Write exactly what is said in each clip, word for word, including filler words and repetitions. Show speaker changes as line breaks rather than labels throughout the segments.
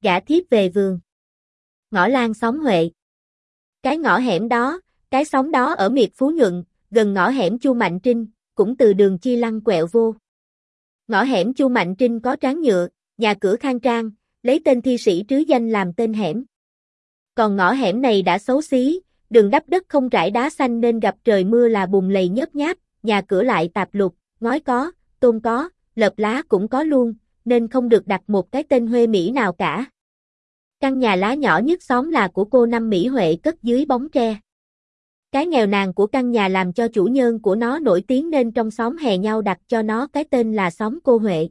Gả thiếp về vườn. Ngõ Lan xóm Huệ. Cái ngõ hẻm đó, cái xóm đó ở miệt Phú Nhuận, gần ngõ hẻm Chu Mạnh Trinh, cũng từ đường Chi Lăng quẹo vô. Ngõ hẻm Chu Mạnh Trinh có tráng nhựa, nhà cửa khang trang, lấy tên thi sĩ trứ danh làm tên hẻm. Còn ngõ hẻm này đã xấu xí, đường đắp đất không trải đá xanh nên gặp trời mưa là bùn lầy nhớp nháp, nhà cửa lại tạp lục, ngói có, tôn có, lợp lá cũng có luôn, nên không được đặt một cái tên Huê Mỹ nào cả. Căn nhà lá nhỏ nhất xóm là của cô Năm Mỹ Huệ cất dưới bóng tre. Cái nghèo nàn của căn nhà làm cho chủ nhân của nó nổi tiếng nên trong xóm hè nhau đặt cho nó cái tên là xóm cô Huệ.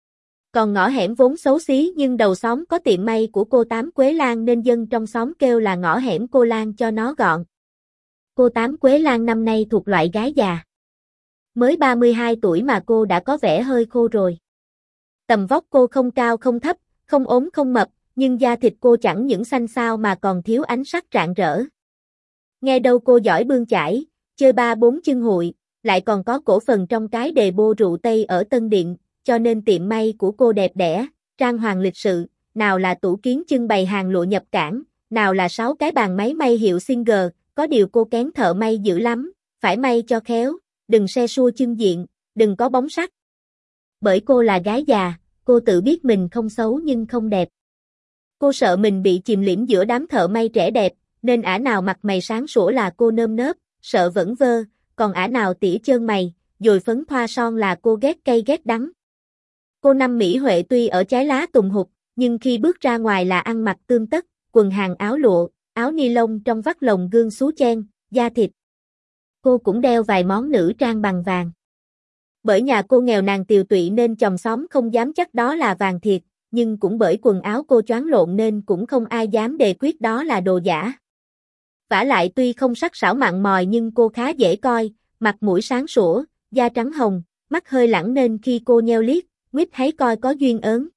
Còn ngõ hẻm vốn xấu xí nhưng đầu xóm có tiệm may của cô Tám Quế Lan nên dân trong xóm kêu là ngõ hẻm cô Lan cho nó gọn. Cô Tám Quế Lan năm nay thuộc loại gái già. Mới ba mươi hai tuổi mà cô đã có vẻ hơi khô rồi. Tầm vóc cô không cao không thấp, không ốm không mập, nhưng da thịt cô chẳng những xanh xao mà còn thiếu ánh sắc rạng rỡ. Nghe đâu cô giỏi bươn chải, chơi ba bốn chân hụi, lại còn có cổ phần trong cái đề bô rượu Tây ở Tân Điện, cho nên tiệm may của cô đẹp đẽ, trang hoàng lịch sự, nào là tủ kiến trưng bày hàng lụa nhập cảng, nào là sáu cái bàn máy may hiệu Singer, có điều cô kén thợ may dữ lắm, phải may cho khéo, đừng xe xua chân diện, đừng có bóng sắc. Bởi cô là gái già, cô tự biết mình không xấu nhưng không đẹp. Cô sợ mình bị chìm liễm giữa đám thợ may trẻ đẹp, nên ả nào mặt mày sáng sủa là cô nơm nớp, sợ vẩn vơ, còn ả nào tỉa trơn mày, dồi phấn thoa son là cô ghét cay ghét đắng. Cô Năm Mỹ Huệ tuy ở trái lá tùng hục, nhưng khi bước ra ngoài là ăn mặc tươm tất, quần hàng áo lụa, áo ni lông trong vắt lồng gương xú chen, da thịt. Cô cũng đeo vài món nữ trang bằng vàng. Bởi nhà cô nghèo nàn tiều tụy nên chòm xóm không dám chắc đó là vàng thiệt, nhưng cũng bởi quần áo cô choáng lộn nên cũng không ai dám đề quyết đó là đồ giả. Vả lại tuy không sắc sảo mặn mòi nhưng cô khá dễ coi, mặt mũi sáng sủa, da trắng hồng, mắt hơi lẳng nên khi cô nheo liếc, nguyết thấy coi có duyên ớn.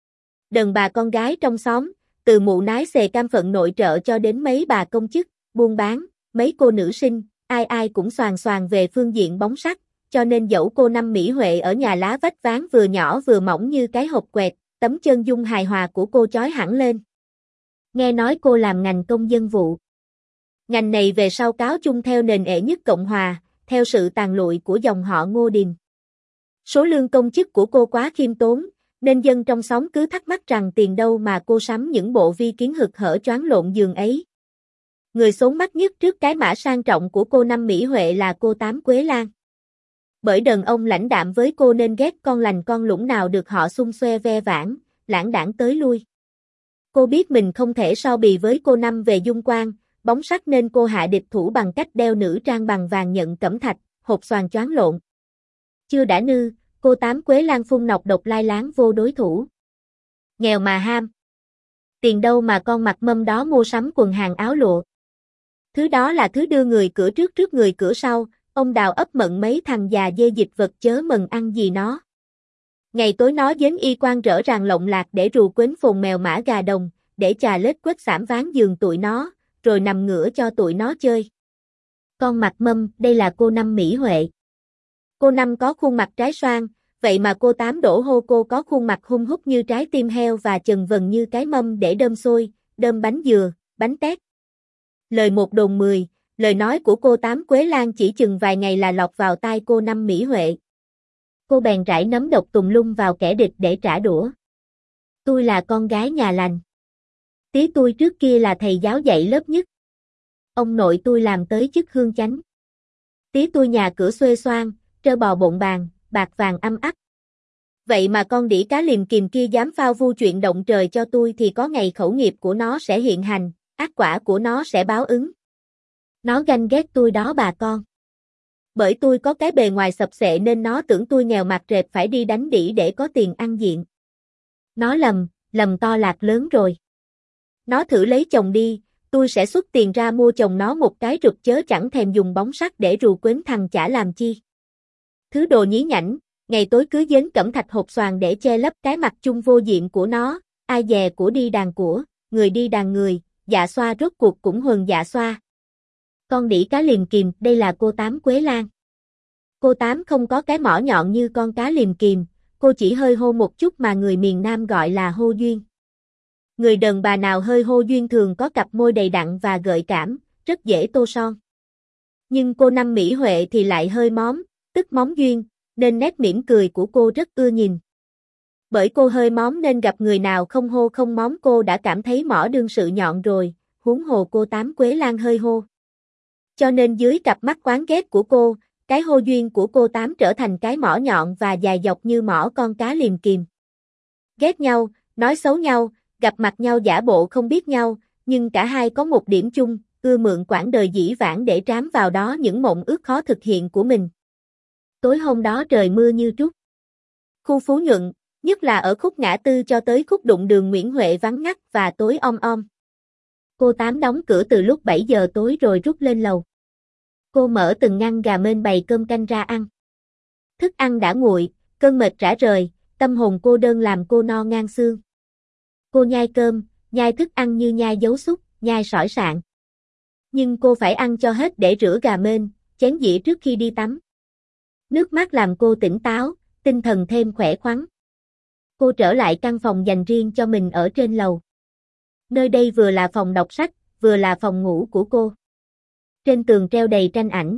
Đàn bà con gái trong xóm, từ mụ nái xề cam phận nội trợ cho đến mấy bà công chức, buôn bán, mấy cô nữ sinh, ai ai cũng xoàn xoàn về phương diện bóng sắc, cho nên dẫu cô Năm Mỹ Huệ ở nhà lá vách ván vừa nhỏ vừa mỏng như cái hộp quẹt, tấm chân dung hài hòa của cô chói hẳn lên. Nghe nói cô làm ngành công dân vụ. Ngành này về sau cáo chung theo nền ệ nhất Cộng Hòa, theo sự tàn lụi của dòng họ Ngô Điềm. Số lương công chức của cô quá khiêm tốn, nên dân trong xóm cứ thắc mắc rằng tiền đâu mà cô sắm những bộ vi kiến hực hở choáng lộn giường ấy. Người xốn mắt nhất trước cái mã sang trọng của cô Năm Mỹ Huệ là cô Tám Quế Lan. Bởi đàn ông lãnh đạm với cô nên ghét con lành con lũng nào được họ xung xoe ve vãn, lãng đãng tới lui. Cô biết mình không thể so bì với cô Năm về dung quan, bóng sắc nên cô hạ địch thủ bằng cách đeo nữ trang bằng vàng nhận cẩm thạch, hột xoàn choáng lộn. Chưa đã nư, cô Tám Quế Lan phun nọc độc lai láng vô đối thủ. Nghèo mà ham. Tiền đâu mà con mặc mâm đó mua sắm quần hàng áo lụa. Thứ đó là thứ đưa người cửa trước trước người cửa sau, ông đào ấp mận mấy thằng già dê dịch vật chớ mần ăn gì nó. Ngày tối nó dến y quan rỡ ràng lộng lạc để rù quến phồn mèo mã gà đồng, để chà lết quết xảm ván giường tụi nó, rồi nằm ngửa cho tụi nó chơi. Con mặt mâm, đây là cô Năm Mỹ Huệ. Cô Năm có khuôn mặt trái xoan, vậy mà cô Tám đổ hô cô có khuôn mặt hung hút như trái tim heo và chần vần như cái mâm để đơm xôi, đơm bánh dừa, bánh tét. Lời một đồn mười, lời nói của cô Tám Quế Lan chỉ chừng vài ngày là lọt vào tai cô Năm Mỹ Huệ. Cô bèn rải nấm độc tùng lum vào kẻ địch để trả đũa. Tôi là con gái nhà lành. Tí tôi trước kia là thầy giáo dạy lớp nhất. Ông nội tôi làm tới chức hương chánh. Tí tôi nhà cửa xuê xoan, trơ bò bộn bàn, bạc vàng âm ắt. Vậy mà con đĩ cá liềm kìm kia dám phao vu chuyện động trời cho tôi thì có ngày khẩu nghiệp của nó sẽ hiện hành, ác quả của nó sẽ báo ứng. Nó ganh ghét tôi đó bà con. Bởi tôi có cái bề ngoài sập xệ nên nó tưởng tôi nghèo mặt rệp phải đi đánh đĩ để có tiền ăn diện. Nó lầm, lầm to lạc lớn rồi. Nó thử lấy chồng đi, tôi sẽ xuất tiền ra mua chồng nó một cái rụt chớ chẳng thèm dùng bóng sắc để rù quến thằng chả làm chi. Thứ đồ nhí nhảnh, ngày tối cứ dến cẩm thạch hột xoàn để che lấp cái mặt chung vô diện của nó, ai dè của đi đàn của, người đi đàn người, dạ xoa rốt cuộc cũng huần dạ xoa. Con đĩ cá liềm kìm, đây là cô Tám Quế Lan. Cô Tám không có cái mỏ nhọn như con cá liềm kìm, cô chỉ hơi hô một chút mà người miền Nam gọi là hô duyên. Người đàn bà nào hơi hô duyên thường có cặp môi đầy đặn và gợi cảm, rất dễ tô son. Nhưng cô Năm Mỹ Huệ thì lại hơi móm, tức móm duyên, nên nét mỉm cười của cô rất ưa nhìn. Bởi cô hơi móm nên gặp người nào không hô không móm cô đã cảm thấy mỏ đương sự nhọn rồi, huống hồ cô Tám Quế Lan hơi hô. Cho nên dưới cặp mắt oán ghét của cô, cái hô duyên của cô Tám trở thành cái mỏ nhọn và dài dọc như mỏ con cá liềm kìm. Ghét nhau, nói xấu nhau, gặp mặt nhau giả bộ không biết nhau, nhưng cả hai có một điểm chung, ưa mượn quãng đời dĩ vãng để trám vào đó những mộng ước khó thực hiện của mình. Tối hôm đó trời mưa như trút. Khu Phú Nhuận, nhất là ở khúc ngã tư cho tới khúc đụng đường Nguyễn Huệ vắng ngắt và tối om om. Cô Tám đóng cửa từ lúc bảy giờ tối rồi rút lên lầu. Cô mở từng ngăn gà mên bày cơm canh ra ăn. Thức ăn đã nguội, cơn mệt rã rời, tâm hồn cô đơn làm cô no ngang xương. Cô nhai cơm, nhai thức ăn như nhai dấu xúc, nhai sỏi sạn. Nhưng cô phải ăn cho hết để rửa gà mên, chén dĩa trước khi đi tắm. Nước mắt làm cô tỉnh táo, tinh thần thêm khỏe khoắn. Cô trở lại căn phòng dành riêng cho mình ở trên lầu. Nơi đây vừa là phòng đọc sách, vừa là phòng ngủ của cô. Trên tường treo đầy tranh ảnh.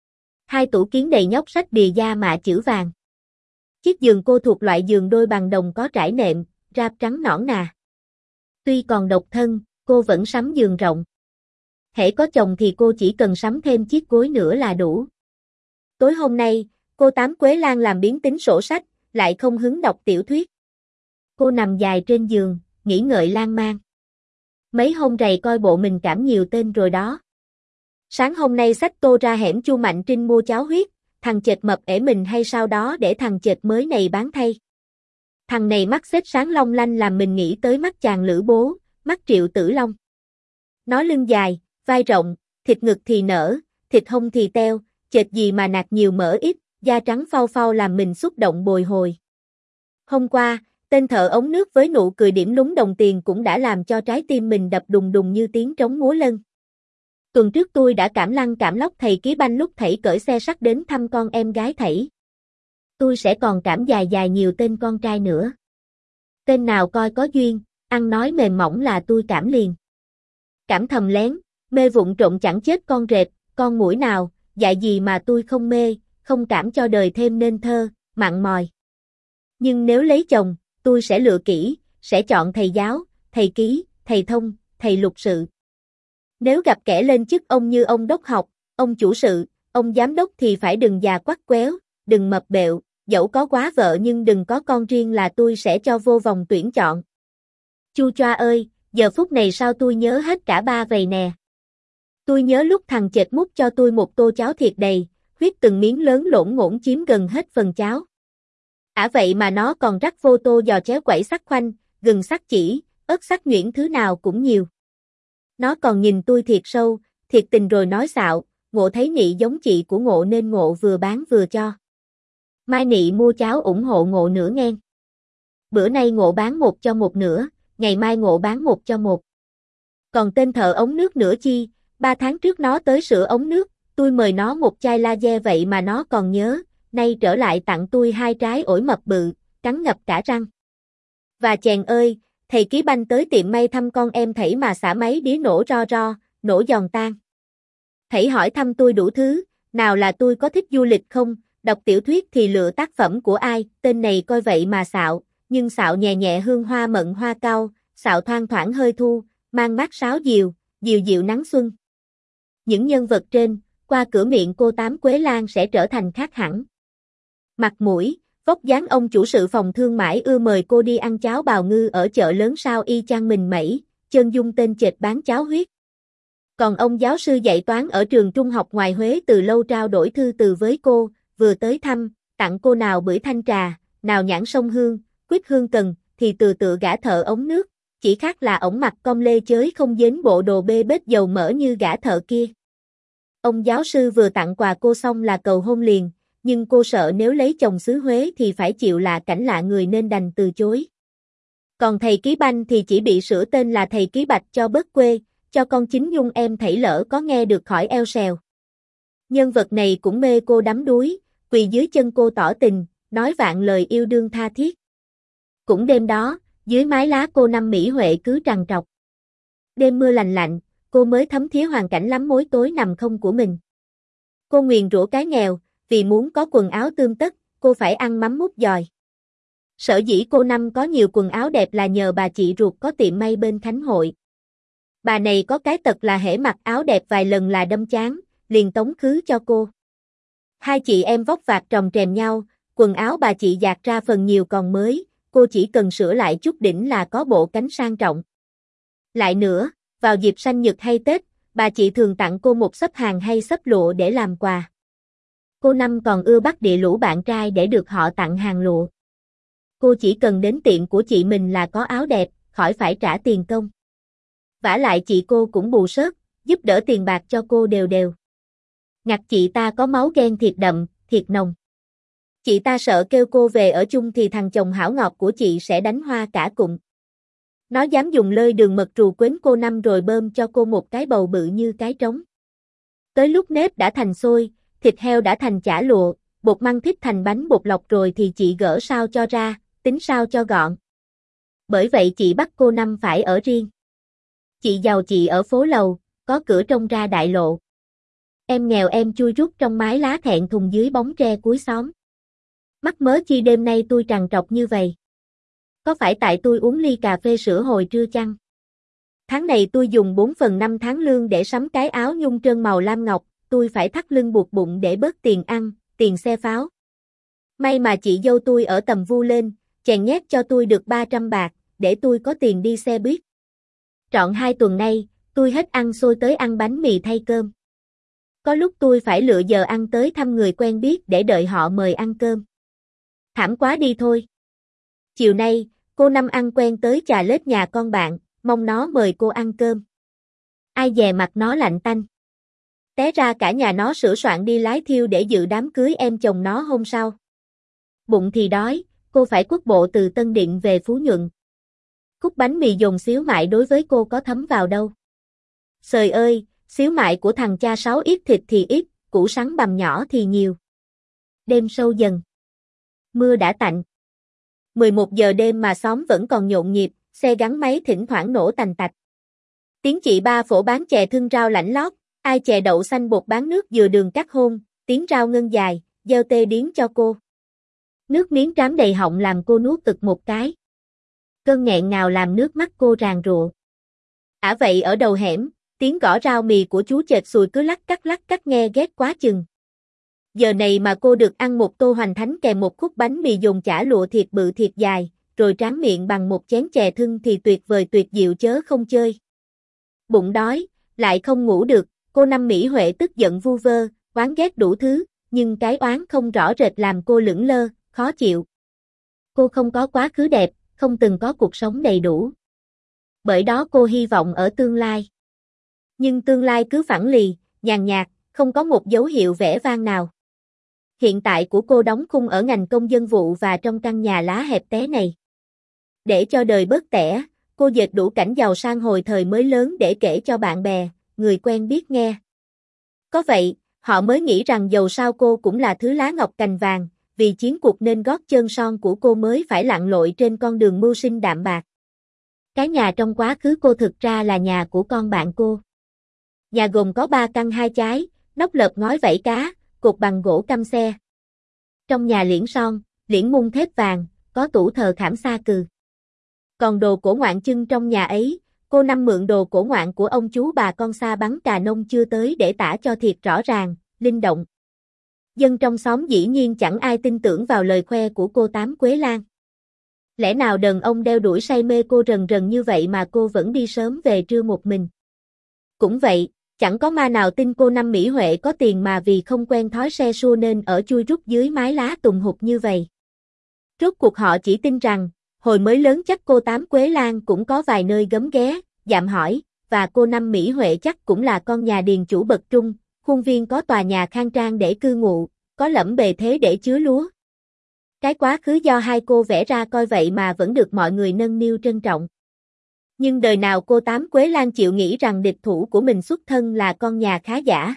Hai tủ kiến đầy nhóc sách bìa da mạ chữ vàng. Chiếc giường cô thuộc loại giường đôi bằng đồng có trải nệm, ráp trắng nõn nà. Tuy còn độc thân, cô vẫn sắm giường rộng. Hễ có chồng thì cô chỉ cần sắm thêm chiếc gối nữa là đủ. Tối hôm nay, cô Tám Quế Lan làm biến tính sổ sách, lại không hứng đọc tiểu thuyết. Cô nằm dài trên giường, nghĩ ngợi lan man. Mấy hôm rày coi bộ mình cảm nhiều tên rồi đó. Sáng hôm nay xách tô ra hẻm Chu Mạnh Trinh mua cháo huyết, thằng chệt mập ể mình hay sao đó để thằng chệt mới này bán thay. Thằng này mắt xếp sáng long lanh làm mình nghĩ tới mắt chàng Lữ Bố, mắt Triệu Tử Long. Nó lưng dài, vai rộng, thịt ngực thì nở, thịt hông thì teo, chệt gì mà nạc nhiều mỡ ít, da trắng phau phau làm mình xúc động bồi hồi. Hôm qua, tên thợ ống nước với nụ cười điểm lúng đồng tiền cũng đã làm cho trái tim mình đập đùng đùng như tiếng trống múa lân. Tuần trước tôi đã cảm lăn cảm lóc thầy Ký Banh lúc thảy cởi xe sắt đến thăm con em gái thảy. Tôi sẽ còn cảm dài dài nhiều tên con trai nữa. Tên nào coi có duyên, ăn nói mềm mỏng là tôi cảm liền. Cảm thầm lén, mê vụng trộn chẳng chết con rệp, con muỗi nào, dại gì mà tôi không mê, không cảm cho đời thêm nên thơ, mặn mòi. Nhưng nếu lấy chồng, tôi sẽ lựa kỹ, sẽ chọn thầy giáo, thầy ký, thầy thông, thầy lục sự. Nếu gặp kẻ lên chức ông như ông đốc học, ông chủ sự, ông giám đốc thì phải đừng già quắt quéo, đừng mập bẹo, dẫu có quá vợ nhưng đừng có con riêng là tôi sẽ cho vô vòng tuyển chọn. Chu choa ơi, giờ phút này sao tôi nhớ hết cả ba vầy nè. Tôi nhớ lúc thằng chệt múc cho tôi một tô cháo thiệt đầy, huyết từng miếng lớn lỗn ngỗn chiếm gần hết phần cháo. Ả vậy mà nó còn rắc vô tô giò chéo quẩy sắc khoanh, gừng sắc chỉ, ớt sắc nhuyễn thứ nào cũng nhiều. Nó còn nhìn tôi thiệt sâu, thiệt tình rồi nói xạo, Ngộ thấy Nị giống chị của Ngộ nên Ngộ vừa bán vừa cho. Mai Nị mua cháo ủng hộ Ngộ nửa nghen. Bữa nay Ngộ bán một cho một nửa, ngày mai Ngộ bán một cho một. Còn tên thợ ống nước nữa chi, ba tháng trước nó tới sửa ống nước, tôi mời nó một chai lager vậy mà nó còn nhớ, nay trở lại tặng tôi hai trái ổi mập bự, cắn ngập cả răng. Và chèn ơi, thầy Ký Banh tới tiệm may thăm con em thảy mà xả máy đĩa nổ ro ro, nổ giòn tan. Thảy hỏi thăm tôi đủ thứ, nào là tôi có thích du lịch không, đọc tiểu thuyết thì lựa tác phẩm của ai, tên này coi vậy mà xạo, nhưng xạo nhẹ nhẹ hương hoa mận hoa cau, xạo thoang thoảng hơi thu, mang mát sáo diều, diều diệu nắng xuân. Những nhân vật trên, qua cửa miệng cô Tám Quế Lan sẽ trở thành khác hẳn. Mặt mũi, vóc dáng ông chủ sự phòng thương mãi ưa mời cô đi ăn cháo bào ngư ở chợ lớn sao y chang mình mẩy, chân dung tên chệt bán cháo huyết. Còn ông giáo sư dạy toán ở trường trung học ngoài Huế từ lâu trao đổi thư từ với cô, vừa tới thăm, tặng cô nào bưởi thanh trà, nào nhãn sông hương, quýt hương cần, thì từ tự gã thợ ống nước, chỉ khác là ổng mặc com lê chới không dính bộ đồ bê bết dầu mỡ như gã thợ kia. Ông giáo sư vừa tặng quà cô xong là cầu hôn liền, nhưng cô sợ nếu lấy chồng xứ Huế thì phải chịu lạ cảnh lạ người nên đành từ chối. Còn thầy Ký Banh thì chỉ bị sửa tên là thầy Ký Bạch cho bớt quê, cho con chính nhung em thảy lỡ có nghe được khỏi eo xèo. Nhân vật này cũng mê cô đắm đuối, quỳ dưới chân cô tỏ tình, nói vạn lời yêu đương tha thiết. Cũng đêm đó, dưới mái lá cô Năm Mỹ Huệ cứ trằn trọc. Đêm mưa lành lạnh, cô mới thấm thía hoàn cảnh lắm mối tối nằm không của mình. Cô nguyền rủa cái nghèo, vì muốn có quần áo tươm tất, cô phải ăn mắm mút dòi. Sở dĩ cô Năm có nhiều quần áo đẹp là nhờ bà chị ruột có tiệm may bên Khánh Hội. Bà này có cái tật là hễ mặc áo đẹp vài lần là đâm chán, liền tống khứ cho cô. Hai chị em vóc vạc trồng trèm nhau, quần áo bà chị dạt ra phần nhiều còn mới, cô chỉ cần sửa lại chút đỉnh là có bộ cánh sang trọng. Lại nữa, vào dịp sanh nhật hay Tết, bà chị thường tặng cô một xấp hàng hay xấp lụa để làm quà. Cô Năm còn ưa bắt địa lũ bạn trai để được họ tặng hàng lụa. Cô chỉ cần đến tiệm của chị mình là có áo đẹp, khỏi phải trả tiền công. Vả lại chị cô cũng bù sớt, giúp đỡ tiền bạc cho cô đều đều. Ngặt chị ta có máu ghen thiệt đậm, thiệt nồng. Chị ta sợ kêu cô về ở chung thì thằng chồng hảo ngọt của chị sẽ đánh hoa cả cụm. Nó dám dùng lơi đường mật trù quến cô Năm rồi bơm cho cô một cái bầu bự như cái trống. Tới lúc nếp đã thành xôi, thịt heo đã thành chả lụa, bột măng thít thành bánh bột lọc rồi thì chị gỡ sao cho ra, tính sao cho gọn. Bởi vậy chị bắt cô Năm phải ở riêng. Chị giàu chị ở phố lầu, có cửa trông ra đại lộ. Em nghèo em chui rút trong mái lá thẹn thùng dưới bóng tre cuối xóm. Mắc mớ chi đêm nay tôi trằn trọc như vậy. Có phải tại tôi uống ly cà phê sữa hồi trưa chăng? Tháng này tôi dùng bốn phần năm tháng lương để sắm cái áo nhung trơn màu lam ngọc, tôi phải thắt lưng buộc bụng để bớt tiền ăn, tiền xe pháo. May mà chị dâu tôi ở tầm vu lên, chèn nhét cho tôi được ba trăm bạc, để tôi có tiền đi xe buýt. Trọn hai tuần nay, tôi hết ăn xôi tới ăn bánh mì thay cơm. Có lúc tôi phải lựa giờ ăn tới thăm người quen biết để đợi họ mời ăn cơm. Thảm quá đi thôi. Chiều nay, cô Năm ăn quen tới chà lết nhà con bạn, mong nó mời cô ăn cơm. Ai dè mặt nó lạnh tanh. Té ra cả nhà nó sửa soạn đi lái thiêu để dự đám cưới em chồng nó hôm sau. Bụng thì đói, cô phải quất bộ từ Tân Định về Phú Nhuận. Khúc bánh mì dồn xíu mại đối với cô có thấm vào đâu. Trời ơi, xíu mại của thằng cha Sáu ít thịt thì ít, củ sắn bằm nhỏ thì nhiều. Đêm sâu dần. Mưa đã tạnh. mười một giờ đêm mà xóm vẫn còn nhộn nhịp, xe gắn máy thỉnh thoảng nổ tành tạch. Tiếng chị ba phổ bán chè thưng rau lảnh lót, ai chè đậu xanh bột bán nước dừa đường cắt hôn, tiếng rau ngân dài, gieo tê điếng cho cô. Nước miếng trám đầy họng làm cô nuốt ực một cái. Cơn nghẹn ngào làm nước mắt cô ràn rụa. Ả vậy ở đầu hẻm, tiếng gõ rau mì của chú chệt sùi cứ lắc cắt lắc cắt nghe ghét quá chừng. Giờ này mà cô được ăn một tô hoành thánh kèm một khúc bánh mì dồn chả lụa thiệt bự thiệt dài, rồi tráng miệng bằng một chén chè thưng thì tuyệt vời tuyệt diệu chớ không chơi. Bụng đói, lại không ngủ được, cô Năm Mỹ Huệ tức giận vu vơ, oán ghét đủ thứ, nhưng cái oán không rõ rệt làm cô lững lơ, khó chịu. Cô không có quá khứ đẹp, không từng có cuộc sống đầy đủ. Bởi đó cô hy vọng ở tương lai. Nhưng tương lai cứ phẳng lì, nhàn nhạt, không có một dấu hiệu vẻ vang nào. Hiện tại của cô đóng khung ở ngành công dân vụ và trong căn nhà lá hẹp té này. Để cho đời bớt tẻ, cô dệt đủ cảnh giàu sang hồi thời mới lớn để kể cho bạn bè, người quen biết nghe. Có vậy, họ mới nghĩ rằng dầu sao cô cũng là thứ lá ngọc cành vàng, vì chiến cuộc nên gót chân son của cô mới phải lặn lội trên con đường mưu sinh đạm bạc. Cái nhà trong quá khứ cô thực ra là nhà của con bạn cô. Nhà gồm có ba căn hai chái, nóc lợp ngói vảy cá, cột bằng gỗ căm xe. Trong nhà liễn son, liễn mung thép vàng, có tủ thờ khảm sa cừ. Còn đồ cổ ngoạn chưng trong nhà ấy, cô Năm mượn đồ cổ ngoạn của ông chú bà con xa bắn cà nông chưa tới để tả cho thiệt rõ ràng, linh động. Dân trong xóm dĩ nhiên chẳng ai tin tưởng vào lời khoe của cô Tám Quế Lan. Lẽ nào đàn ông đeo đuổi say mê cô rần rần như vậy mà cô vẫn đi sớm về trưa một mình. Cũng vậy, chẳng có ma nào tin cô Năm Mỹ Huệ có tiền mà vì không quen thói xe xua nên ở chui rút dưới mái lá tùng hụt như vậy. Rốt cuộc họ chỉ tin rằng, hồi mới lớn chắc cô Tám Quế Lan cũng có vài nơi gấm ghé, dạm hỏi, và cô Năm Mỹ Huệ chắc cũng là con nhà điền chủ bậc trung, khuôn viên có tòa nhà khang trang để cư ngụ, có lẫm bề thế để chứa lúa. Cái quá khứ do hai cô vẽ ra coi vậy mà vẫn được mọi người nâng niu trân trọng. Nhưng đời nào cô Tám Quế Lan chịu nghĩ rằng địch thủ của mình xuất thân là con nhà khá giả.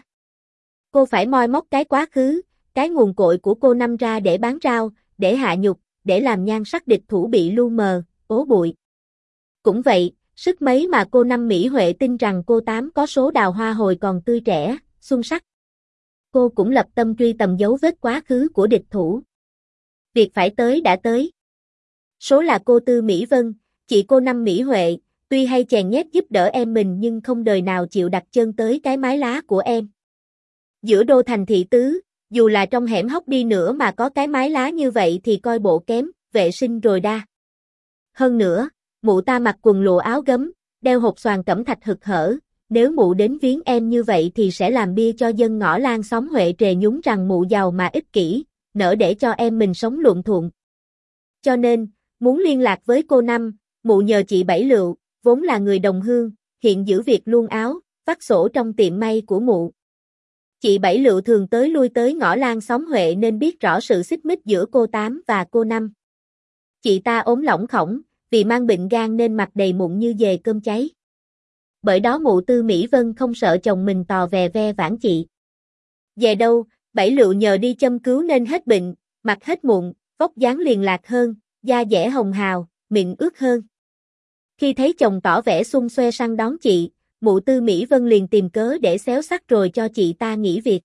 Cô phải moi móc cái quá khứ, cái nguồn cội của cô Năm ra để bán rau, để hạ nhục, để làm nhan sắc địch thủ bị lu mờ, ố bụi. Cũng vậy, sức mấy mà cô Năm Mỹ Huệ tin rằng cô Tám có số đào hoa hồi còn tươi trẻ, xuân sắc. Cô cũng lập tâm truy tầm dấu vết quá khứ của địch thủ. Việc phải tới đã tới. Số là cô Tư Mỹ Vân, chị cô Năm Mỹ Huệ, tuy hay chèn nhét giúp đỡ em mình nhưng không đời nào chịu đặt chân tới cái mái lá của em. Giữa đô thành thị tứ, dù là trong hẻm hóc đi nữa mà có cái mái lá như vậy thì coi bộ kém, vệ sinh rồi đa. Hơn nữa, mụ ta mặc quần lụa áo gấm, đeo hột xoàn cẩm thạch hực hở, nếu mụ đến viếng em như vậy thì sẽ làm bia cho dân ngõ Lan xóm Huệ trề nhúng rằng mụ giàu mà ích kỷ, nỡ để cho em mình sống luộm thuộm. Cho nên, muốn liên lạc với cô Năm, mụ nhờ chị Bảy Lựu, vốn là người đồng hương, hiện giữ việc luôn áo, vắt sổ trong tiệm may của mụ. Chị Bảy Lựu thường tới lui tới ngõ Lan xóm Huệ nên biết rõ sự xích mích giữa cô Tám và cô Năm. Chị ta ốm lỏng khổng, vì mang bệnh gan nên mặt đầy mụn như dề cơm cháy. Bởi đó mụ Tư Mỹ Vân không sợ chồng mình tò vè ve vãn chị. Về đâu, Bảy Lựu nhờ đi châm cứu nên hết bệnh, mặt hết mụn, vóc dáng liền lạc hơn, da dẻ hồng hào, miệng ướt hơn. Khi thấy chồng tỏ vẻ xung xoe săn đón chị, mụ Tư Mỹ Vân liền tìm cớ để xéo sắc rồi cho chị ta nghỉ việc.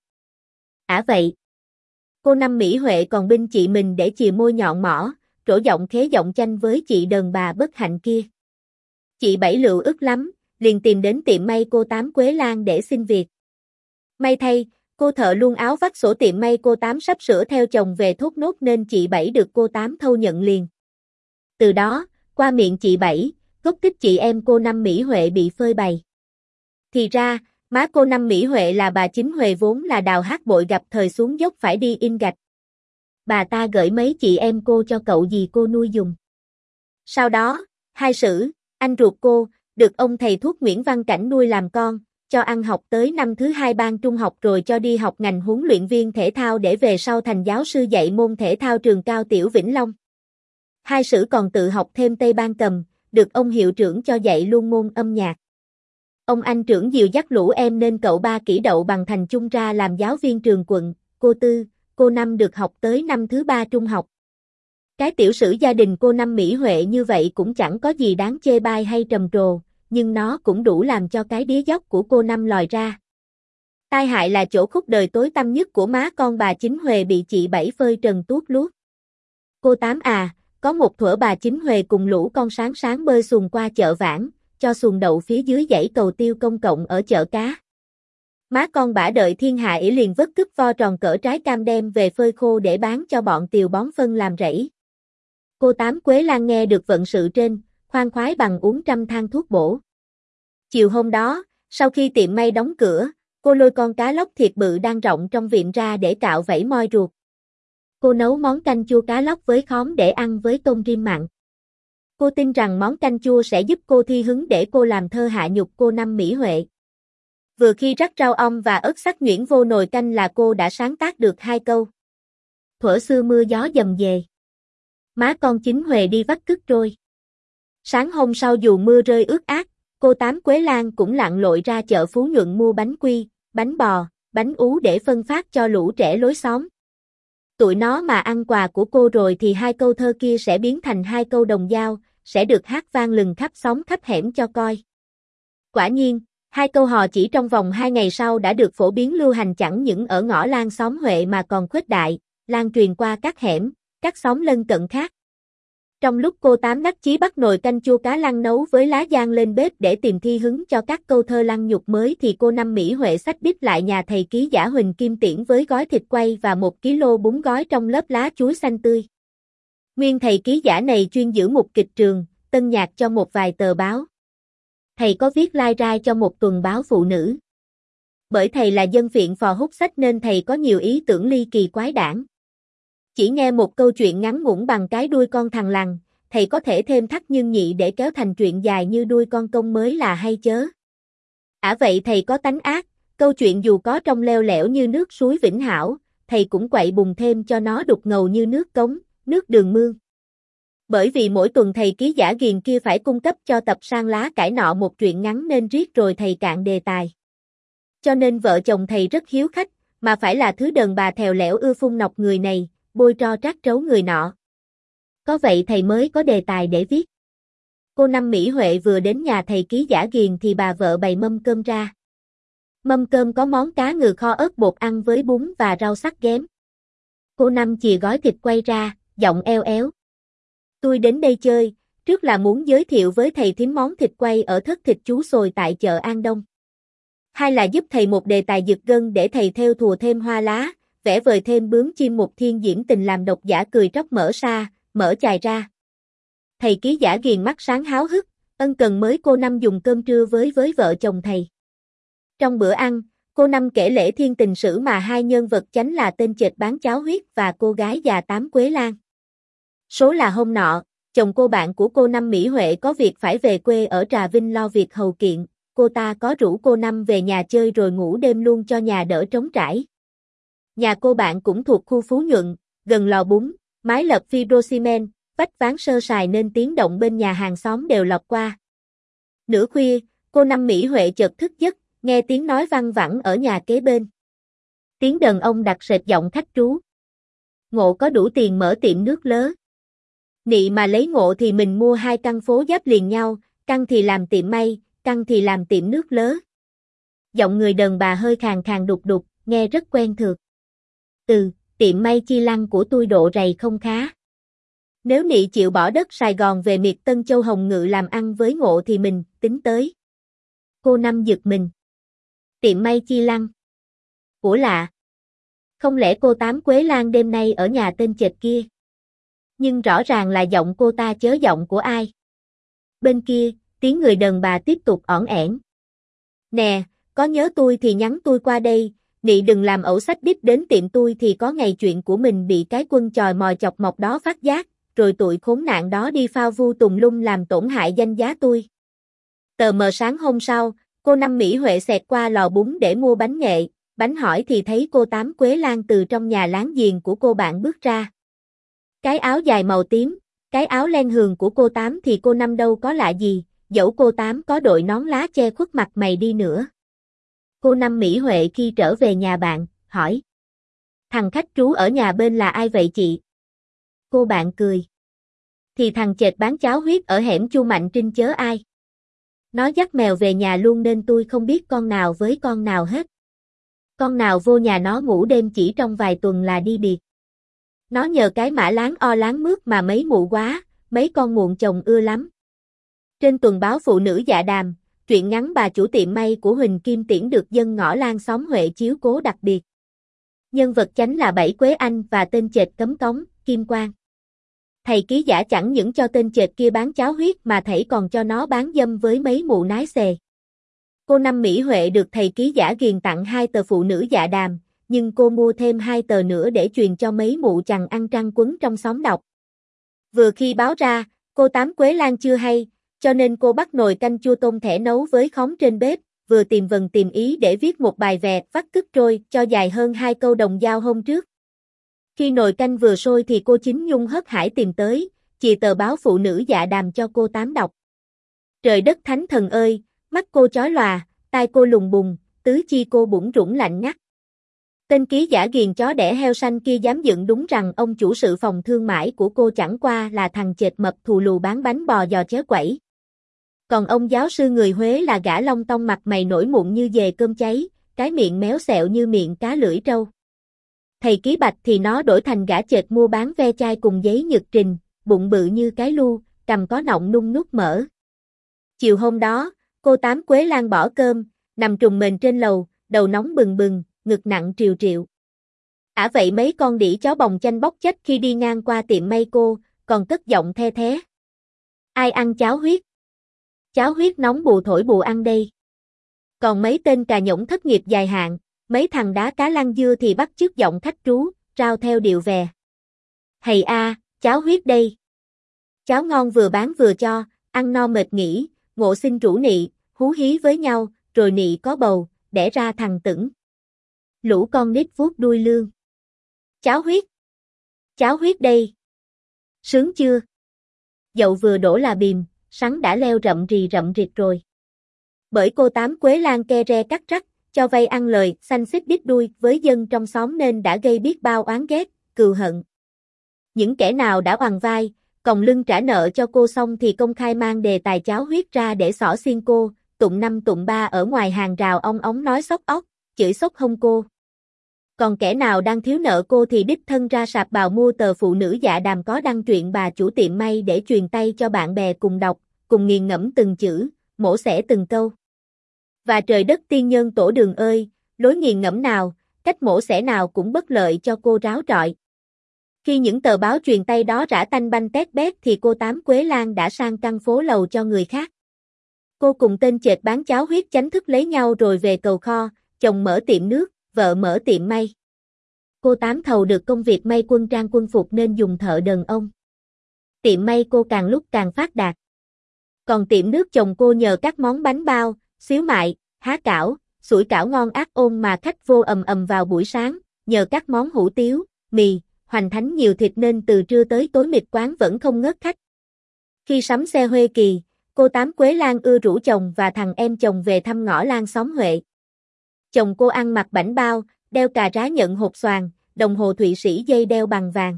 Ả vậy, cô Năm Mỹ Huệ còn binh chị mình để chìa môi nhọn mỏ, trổ giọng khế giọng chanh với chị đờn bà bất hạnh kia. Chị Bảy Lựu ức lắm, liền tìm đến tiệm may cô Tám Quế Lan để xin việc. May thay, cô thợ luôn áo vắt sổ tiệm may cô Tám sắp sửa theo chồng về thốt nốt nên chị Bảy được cô Tám thâu nhận liền. Từ đó, qua miệng chị Bảy, gốc tích chị em cô Năm Mỹ Huệ bị phơi bày. Thì ra, má cô Năm Mỹ Huệ là bà Chính Huệ vốn là đào hát bội gặp thời xuống dốc phải đi in gạch. Bà ta gửi mấy chị em cô cho cậu dì cô nuôi dùng. Sau đó, hai sử, anh ruột cô, được ông thầy thuốc Nguyễn Văn Cảnh nuôi làm con, cho ăn học tới năm thứ hai ban trung học rồi cho đi học ngành huấn luyện viên thể thao để về sau thành giáo sư dạy môn thể thao trường Cao Tiểu Vĩnh Long. Hai sử còn tự học thêm tây ban cầm, được ông hiệu trưởng cho dạy luôn môn âm nhạc. Ông anh trưởng dìu dắt lũ em nên cậu ba kỹ đậu bằng thành chung ra làm giáo viên trường quận, cô Tư, cô Năm được học tới năm thứ ba trung học. Cái tiểu sử gia đình cô Năm Mỹ Huệ như vậy cũng chẳng có gì đáng chê bai hay trầm trồ, nhưng nó cũng đủ làm cho cái đía dốc của cô Năm lòi ra. Tai hại là chỗ khúc đời tối tăm nhất của má con bà Chính Huệ bị chị Bảy phơi trần tuốt luốt. Cô Tám à, có một thuở bà Chính Huệ cùng lũ con sáng sáng bơi xuồng qua chợ Vãn, cho xuồng đậu phía dưới dãy cầu tiêu công cộng ở chợ cá. Má con bả đợi thiên hạ ỷ liền vớt cứt vo tròn cỡ trái cam đem về phơi khô để bán cho bọn tiều bón phân làm rẫy. Cô Tám Quế Lan nghe được vận sự trên, khoan khoái bằng uống trăm thang thuốc bổ. Chiều hôm đó, sau khi tiệm may đóng cửa, cô lôi con cá lóc thiệt bự đang rộng trong viện ra để cạo vảy moi ruột. Cô nấu món canh chua cá lóc với khóm để ăn với tôm rim mặn. Cô tin rằng món canh chua sẽ giúp cô thi hứng để cô làm thơ hạ nhục cô Năm Mỹ Huệ. Vừa khi rắc rau om và ớt sắc nhuyễn vô nồi canh là cô đã sáng tác được hai câu. Thuở xưa mưa gió dầm về. Má con Chính Huệ đi vắt cứt trôi. Sáng hôm sau dù mưa rơi ướt át, cô Tám Quế Lan cũng lặn lội ra chợ Phú Nhuận mua bánh quy, bánh bò, bánh ú để phân phát cho lũ trẻ lối xóm. Tụi nó mà ăn quà của cô rồi thì hai câu thơ kia sẽ biến thành hai câu đồng dao, sẽ được hát vang lừng khắp xóm khắp hẻm cho coi. Quả nhiên, hai câu hò chỉ trong vòng hai ngày sau đã được phổ biến lưu hành chẳng những ở ngõ Lan xóm Huệ mà còn khuếch đại, lan truyền qua các hẻm, các xóm lân cận khác. Trong lúc cô Tám đắc chí bắt nồi canh chua cá lăng nấu với lá giang lên bếp để tìm thi hứng cho các câu thơ lăng nhục mới thì cô Năm Mỹ Huệ xách bít lại nhà thầy ký giả Huỳnh Kim Tiễn với gói thịt quay và một ki lô bún gói trong lớp lá chuối xanh tươi. Nguyên thầy ký giả này chuyên giữ mục kịch trường, tân nhạc cho một vài tờ báo. Thầy có viết lai rai cho một tuần báo phụ nữ. Bởi thầy là dân phiện phò hút sách nên thầy có nhiều ý tưởng ly kỳ quái đản. Chỉ nghe một câu chuyện ngắn ngủn bằng cái đuôi con thằn lằn, thầy có thể thêm thắt nhưng nhị để kéo thành chuyện dài như đuôi con công mới là hay chớ. Ả vậy thầy có tánh ác, câu chuyện dù có trong leo lẻo như nước suối Vĩnh Hảo, thầy cũng quậy bùng thêm cho nó đục ngầu như nước cống, nước đường mương. Bởi vì mỗi tuần thầy ký giả ghiền kia phải cung cấp cho tập sang lá cải nọ một chuyện ngắn nên riết rồi thầy cạn đề tài. Cho nên vợ chồng thầy rất hiếu khách, mà phải là thứ đàn bà thèo lẻo ưa phun nọc người này, bôi tro trát trấu người nọ. Có vậy thầy mới có đề tài để viết. Cô Năm Mỹ Huệ vừa đến nhà thầy ký giả Ghiền thì bà vợ bày mâm cơm ra. Mâm cơm có món cá ngừ kho ớt bột ăn với bún và rau sắc ghém. Cô Năm chìa gói thịt quay ra, giọng eo éo. Tôi đến đây chơi, trước là muốn giới thiệu với thầy thím món thịt quay ở thất thịt chú Sồi tại chợ An Đông. Hai là giúp thầy một đề tài giật gân để thầy theo thùa thêm hoa lá, vẽ vời thêm bướm chim một thiên diễn tình làm độc giả cười tróc mở xa, mở chài ra. Thầy ký giả Ghiền mắt sáng háo hức, ân cần mới cô Năm dùng cơm trưa với với vợ chồng thầy. Trong bữa ăn, cô Năm kể lễ thiên tình sử mà hai nhân vật chánh là tên chệt bán cháo huyết và cô gái già Tám Quế Lan. Số là hôm nọ, chồng cô bạn của cô Năm Mỹ Huệ có việc phải về quê ở Trà Vinh lo việc hầu kiện, cô ta có rủ cô Năm về nhà chơi rồi ngủ đêm luôn cho nhà đỡ trống trải. Nhà cô bạn cũng thuộc khu Phú Nhuận, gần lò bún, mái lợp fibro xi men, vách ván sơ sài nên tiếng động bên nhà hàng xóm đều lọt qua. Nửa khuya, cô Năm Mỹ Huệ chợt thức giấc, nghe tiếng nói văng vẳng ở nhà kế bên. Tiếng đàn ông đặc sệt giọng khách trú. Ngộ có đủ tiền mở tiệm nước lớ. Nị mà lấy Ngộ thì mình mua hai căn phố giáp liền nhau, căn thì làm tiệm may, căn thì làm tiệm nước lớ. Giọng người đàn bà hơi khàn khàn đục đục, nghe rất quen thuộc. Ừ, tiệm may chi lăng của tôi độ rầy không khá. Nếu Nị chịu bỏ đất Sài Gòn về miệt Tân Châu Hồng Ngự làm ăn với Ngộ thì mình tính tới. Cô Năm giật mình. Tiệm may chi lăng. Ủa lạ. Không lẽ cô Tám Quế Lan đêm nay ở nhà tên chệt kia? Nhưng rõ ràng là giọng cô ta chớ giọng của ai. Bên kia, tiếng người đàn bà tiếp tục ỏn ẻn. Nè, có nhớ tôi thì nhắn tôi qua đây, Nị đừng làm ẩu sách đít đến tiệm tôi thì có ngày chuyện của mình bị cái quân chòi mò chọc mọc đó phát giác, rồi tụi khốn nạn đó đi phao vu tùng lung làm tổn hại danh giá tôi. Tờ mờ sáng hôm sau, cô Năm Mỹ Huệ xẹt qua lò bún để mua bánh nghệ, bánh hỏi thì thấy cô Tám Quế Lan từ trong nhà láng giềng của cô bạn bước ra. Cái áo dài màu tím, cái áo len hường của cô Tám thì cô Năm đâu có lạ gì, dẫu cô Tám có đội nón lá che khuất mặt mày đi nữa. Cô Năm Mỹ Huệ khi trở về nhà bạn, hỏi. Thằng khách trú ở nhà bên là ai vậy chị? Cô bạn cười. Thì thằng chệt bán cháo huyết ở hẻm Chu Mạnh Trinh chớ ai. Nó dắt mèo về nhà luôn nên tôi không biết con nào với con nào hết. Con nào vô nhà nó ngủ đêm chỉ trong vài tuần là đi biệt. Nó nhờ cái mã láng o láng mướt mà mấy mụ quá, mấy con muộn chồng ưa lắm. Trên tuần báo Phụ Nữ Dạ Đàm, truyện ngắn bà chủ tiệm may của Huỳnh Kim Tiễn được dân ngõ Lan xóm Huệ chiếu cố đặc biệt. Nhân vật chánh là Bảy Quế Anh và tên chệt cấm cống, Kim Quang. Thầy ký giả chẳng những cho tên chệt kia bán cháo huyết mà thảy còn cho nó bán dâm với mấy mụ nái xề. Cô Năm Mỹ Huệ được thầy ký giả Ghiền tặng hai tờ Phụ Nữ Dạ Đàm, nhưng cô mua thêm hai tờ nữa để truyền cho mấy mụ chằn ăn trăng quấn trong xóm đọc. Vừa khi báo ra, cô Tám Quế Lan chưa hay, cho nên cô bắt nồi canh chua tôm thẻ nấu với khóm trên bếp, vừa tìm vần tìm ý để viết một bài vè vắt cứt trôi cho dài hơn hai câu đồng dao hôm trước. Khi nồi canh vừa sôi thì cô Chính Nhung hớt hải tìm tới, chì tờ báo Phụ Nữ Dạ Đàm cho cô Tám đọc. Trời đất thánh thần ơi, mắt cô chói lòa, tai cô lùng bùng, tứ chi cô bủn rủn lạnh ngắt. Tên ký giả Ghiền chó đẻ heo xanh kia dám dựng đúng rằng ông chủ sự phòng thương mại của cô chẳng qua là thằng chệt mập thù lù bán bánh bò giò chéo quẩy. Còn ông giáo sư người Huế là gã lông tông mặt mày nổi mụn như dề cơm cháy, cái miệng méo xẹo như miệng cá lưỡi trâu. Thầy ký Bạch thì nó đổi thành gã chệt mua bán ve chai cùng giấy nhật trình, bụng bự như cái lu, cằm có nọng nung nút mỡ. Chiều hôm đó, cô Tám Quế Lan bỏ cơm, nằm trùng mền trên lầu, đầu nóng bừng bừng, ngực nặng triều triệu. Ả vậy mấy con đĩ chó bồng chanh bóc chết khi đi ngang qua tiệm may cô, còn cất giọng the thé. Ai ăn cháo huyết? Cháo huyết nóng bù thổi bù ăn đây. Còn mấy tên cà nhỗng thất nghiệp dài hạn, mấy thằng đá cá lăng dưa thì bắt chước giọng khách trú, rao theo điệu vè. Hầy a, cháo huyết đây. Cháo ngon vừa bán vừa cho, ăn no mệt nghỉ, Ngộ xin rủ Nị, hú hí với nhau, rồi Nị có bầu, đẻ ra thằng Tửng. Lũ con nít vuốt đuôi lương. Cháo huyết. Cháo huyết đây. Sướng chưa? Dậu vừa đổ là bìm, sắn đã leo rậm rì rậm rịt rồi. Bởi cô Tám Quế Lan ke re cắt rắc, cho vay ăn lời, xanh xít đít đuôi với dân trong xóm nên đã gây biết bao oán ghét, cừu hận. Những kẻ nào đã oằn vai, còng lưng trả nợ cho cô xong thì công khai mang đề tài cháo huyết ra để xỏ xiên cô, tụng năm tụng ba ở ngoài hàng rào ong ống nói xốc óc, chửi xốc hông cô. Còn kẻ nào đang thiếu nợ cô thì đích thân ra sạp bào mua tờ phụ nữ dạ đàm có đăng truyện bà chủ tiệm may để truyền tay cho bạn bè cùng đọc, cùng nghiền ngẫm từng chữ, mổ xẻ từng câu. Và trời đất tiên nhân tổ đường ơi, lối nghiền ngẫm nào, cách mổ xẻ nào cũng bất lợi cho cô ráo rọi. Khi những tờ báo truyền tay đó rã tanh banh tét bét thì cô Tám Quế Lan đã sang căn phố lầu cho người khác. Cô cùng tên chệt bán cháo huyết chánh thức lấy nhau rồi về cầu kho, chồng mở tiệm nước, vợ mở tiệm may. Cô Tám thầu được công việc may quân trang quân phục nên dùng thợ đàn ông. Tiệm may cô càng lúc càng phát đạt. Còn tiệm nước chồng cô nhờ các món bánh bao, xíu mại, há cảo, sủi cảo ngon ác ôn mà khách vô ầm ầm vào buổi sáng, nhờ các món hủ tiếu, mì, hoành thánh nhiều thịt nên từ trưa tới tối mịt quán vẫn không ngớt khách. Khi sắm xe Huê Kỳ, cô Tám Quế Lan ưa rủ chồng và thằng em chồng về thăm ngõ Lan xóm Huệ. Chồng cô ăn mặc bảnh bao, đeo cà rá nhận hột xoàn, đồng hồ Thụy Sĩ dây đeo bằng vàng.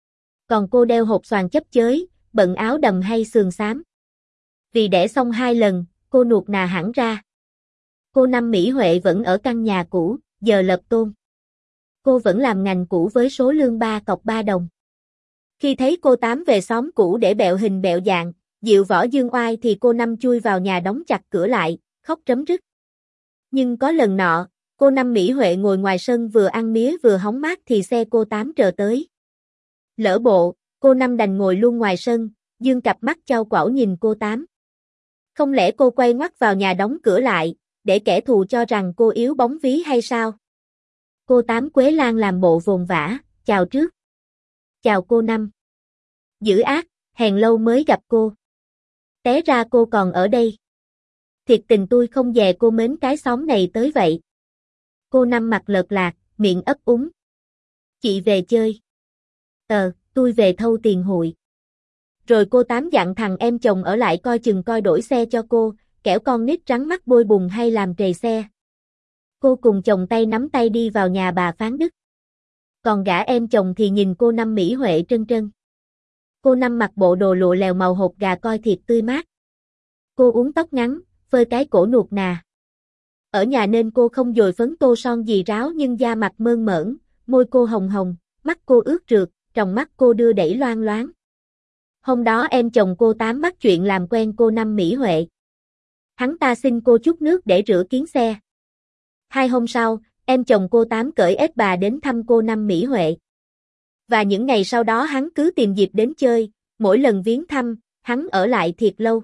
Còn cô đeo hột xoàn chấp chới, bận áo đầm hay sườn xám. Vì đẻ xong hai lần, cô nuột nà hẳn ra. Cô Năm Mỹ Huệ vẫn ở căn nhà cũ, giờ lợp tôn. Cô vẫn làm ngành cũ với số lương ba cọc ba đồng. Khi thấy cô Tám về xóm cũ để bẹo hình bẹo dạng, dịu võ dương oai thì cô Năm chui vào nhà đóng chặt cửa lại, khóc rấm rứt. Nhưng có lần nọ, cô Năm Mỹ Huệ ngồi ngoài sân vừa ăn mía vừa hóng mát thì xe cô Tám trờ tới. Lỡ bộ, cô Năm đành ngồi luôn ngoài sân, dương cặp mắt chau quảo nhìn cô Tám. Không lẽ cô quay ngoắt vào nhà đóng cửa lại, để kẻ thù cho rằng cô yếu bóng ví hay sao? Cô Tám Quế Lan làm bộ vồn vã, chào trước. Chào cô Năm. Dữ ác, hèn lâu mới gặp cô. Té ra cô còn ở đây. Thiệt tình tôi không dè cô mến cái xóm này tới vậy. Cô Năm mặt lợt lạc, miệng ấp úng. Chị về chơi. Ờ, tôi về thâu tiền hụi. Rồi cô Tám dặn thằng em chồng ở lại coi chừng coi đổi xe cho cô, kẻo con nít trắng mắt bôi bùn hay làm trầy xe. Cô cùng chồng tay nắm tay đi vào nhà bà Phán Đức. Còn gã em chồng thì nhìn cô Năm Mỹ Huệ trân trân. Cô Năm mặc bộ đồ lụa lèo màu hột gà coi thiệt tươi mát. Cô uốn tóc ngắn, phơi cái cổ nuột nà. Ở nhà nên cô không dồi phấn tô son gì ráo nhưng da mặt mơn mởn, môi cô hồng hồng, mắt cô ướt rượt, trong mắt cô đưa đẩy loang loáng. Hôm đó em chồng cô Tám bắt chuyện làm quen cô Năm Mỹ Huệ. Hắn ta xin cô chút nước để rửa kiến xe. Hai hôm sau, em chồng cô Tám cởi ếch bà đến thăm cô Năm Mỹ Huệ. Và những ngày sau đó hắn cứ tìm dịp đến chơi, mỗi lần viếng thăm, hắn ở lại thiệt lâu.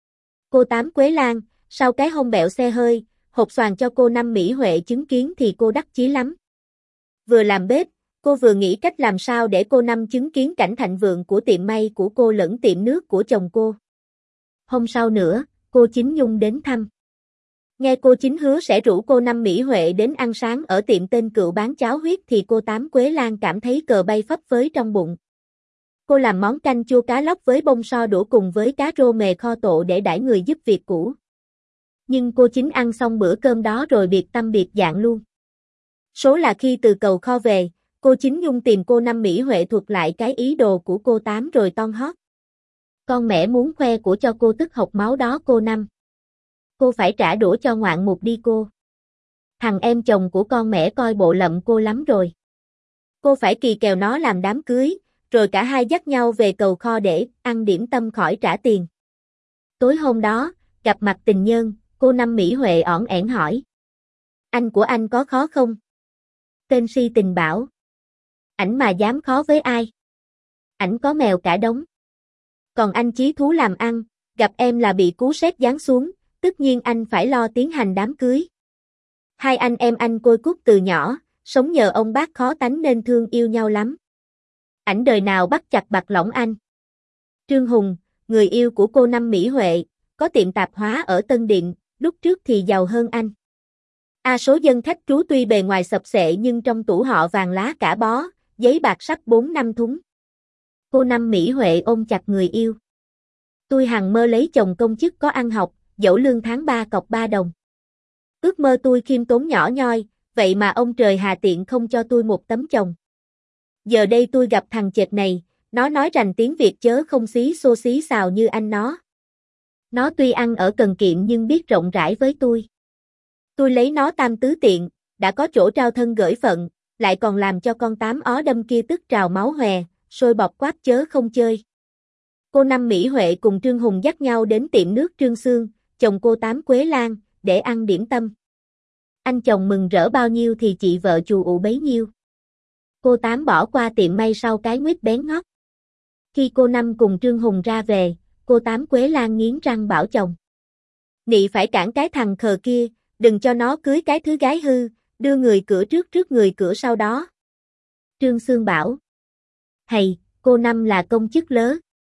Cô Tám Quế Lan, sau cái hôm bẹo xe hơi, hột xoàn cho cô Năm Mỹ Huệ chứng kiến thì cô đắc chí lắm. Vừa làm bếp, cô vừa nghĩ cách làm sao để cô Năm chứng kiến cảnh thịnh vượng của tiệm may của cô lẫn tiệm nước của chồng cô. Hôm sau nữa, cô Chính Nhung đến thăm. Nghe cô Chính hứa sẽ rủ cô Năm Mỹ Huệ đến ăn sáng ở tiệm tên Cựu bán cháo huyết thì cô Tám Quế Lan cảm thấy cờ bay phấp phới trong bụng. Cô làm món canh chua cá lóc với bông so đũa cùng với cá rô mề kho tộ để đãi người giúp việc cũ. Nhưng cô Chính ăn xong bữa cơm đó rồi biệt tâm biệt dạng luôn. Số là khi từ cầu kho về, cô Chính Nhung tìm cô Năm Mỹ Huệ thuật lại cái ý đồ của cô Tám rồi ton hót. Con mẹ muốn khoe của cho cô tức học máu đó cô Năm. Cô phải trả đũa cho ngoạn mục đi cô. Thằng em chồng của con mẹ coi bộ lậm cô lắm rồi. Cô phải kỳ kèo nó làm đám cưới, rồi cả hai dắt nhau về cầu kho để ăn điểm tâm khỏi trả tiền. Tối hôm đó, gặp mặt tình nhân, cô Năm Mỹ Huệ ỏn ẻn hỏi. Anh của anh có khó không? Tên si tình bảo. Ảnh mà dám khó với ai? Ảnh có mèo cả đống. Còn anh chí thú làm ăn, gặp em là bị cú sét giáng xuống, tất nhiên anh phải lo tiến hành đám cưới. Hai anh em anh côi cút từ nhỏ, sống nhờ ông bác khó tánh nên thương yêu nhau lắm. Ảnh đời nào bắt chặt bạc lỏng anh. Trương Hùng, người yêu của cô Năm Mỹ Huệ, có tiệm tạp hóa ở Tân Điện, lúc trước thì giàu hơn anh. A số dân khách trú tuy bề ngoài sập xệ nhưng trong tủ họ vàng lá cả bó, giấy bạc sắp bốn năm thúng. Cô Năm Mỹ Huệ ôm chặt người yêu. Tôi hằng mơ lấy chồng công chức có ăn học, dẫu lương tháng ba cọc ba đồng. Ước mơ tôi khiêm tốn nhỏ nhoi, vậy mà ông trời hà tiện không cho tôi một tấm chồng. Giờ đây tôi gặp thằng chệt này, Nó nói rành tiếng Việt chớ không xí xô xí xào như anh nó. Nó tuy ăn ở Cần Kiệm nhưng biết rộng rãi với tôi. Tôi lấy nó tam tứ tiện, đã có chỗ trao thân gửi phận, lại còn làm cho con tám ó đâm kia tức trào máu hòe, sôi bọt quát chớ không chơi. Cô Năm Mỹ Huệ cùng Trương Hùng dắt nhau đến tiệm nước Trương Xương, chồng cô Tám Quế Lan, để ăn điểm tâm. Anh chồng mừng rỡ bao nhiêu thì chị vợ chù ụ bấy nhiêu. Cô Tám bỏ qua tiệm may sau cái nguyết bén ngót. Khi cô Năm cùng Trương Hùng ra về, cô Tám Quế Lan nghiến răng bảo chồng. Nị phải cản cái thằng khờ kia, đừng cho nó cưới cái thứ gái hư, đưa người cửa trước trước người cửa sau đó. Trương Xương bảo. Hầy, cô Năm là công chức lớn.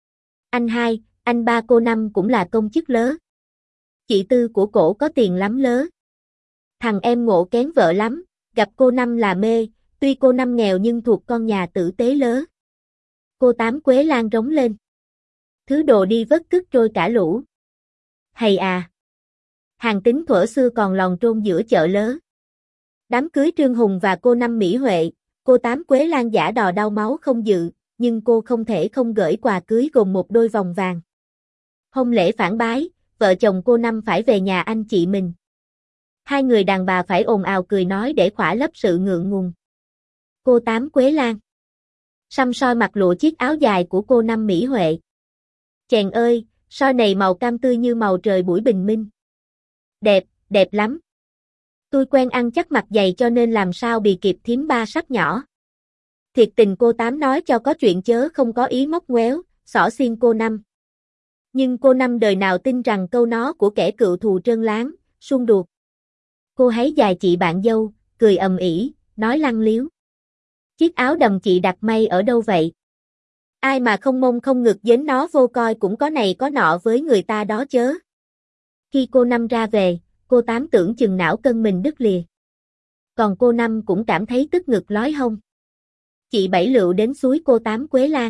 Anh hai, anh ba cô Năm cũng là công chức lớn. Chị Tư của cổ có tiền lắm lớn. Thằng em Ngộ kén vợ lắm, gặp cô Năm là mê, tuy cô Năm nghèo nhưng thuộc con nhà tử tế lớn. Cô Tám Quế Lan rống lên. Thứ đồ đi vất cứt trôi cả lũ. Hầy à. Hàng tính thuở xưa còn lòn trôn giữa chợ lớn. Đám cưới Trương Hùng và cô Năm Mỹ Huệ, cô Tám Quế Lan giả đò đau máu không dự, nhưng cô không thể không gửi quà cưới gồm một đôi vòng vàng. Hôn lễ phản bái, vợ chồng cô Năm phải về nhà anh chị mình. Hai người đàn bà phải ồn ào cười nói để khỏa lấp sự ngượng ngùng. Cô Tám Quế Lan săm soi mặc lụa chiếc áo dài của cô Năm Mỹ Huệ. Chèn ơi, soi này màu cam tươi như màu trời buổi bình minh. Đẹp, đẹp lắm. Tôi quen ăn chắc mặt dày cho nên làm sao bì kịp thím ba sắc nhỏ. Thiệt tình cô Tám nói cho có chuyện chớ không có ý móc ngoéo, xỏ xiên cô Năm. Nhưng cô Năm đời nào tin rằng câu nó của kẻ cựu thù trơn láng, xung đuột. Cô hấy dài chị bạn dâu, cười ầm ĩ, nói lăng liếu. Chiếc áo đầm chị đặt may ở đâu vậy? Ai mà không mông không ngực dến nó vô coi cũng có này có nọ với người ta đó chớ. Khi cô Năm ra về, cô Tám tưởng chừng não cân mình đứt lìa. Còn cô Năm cũng cảm thấy tức ngực lói hông. Chị Bảy lựu đến suối cô Tám Quế Lan.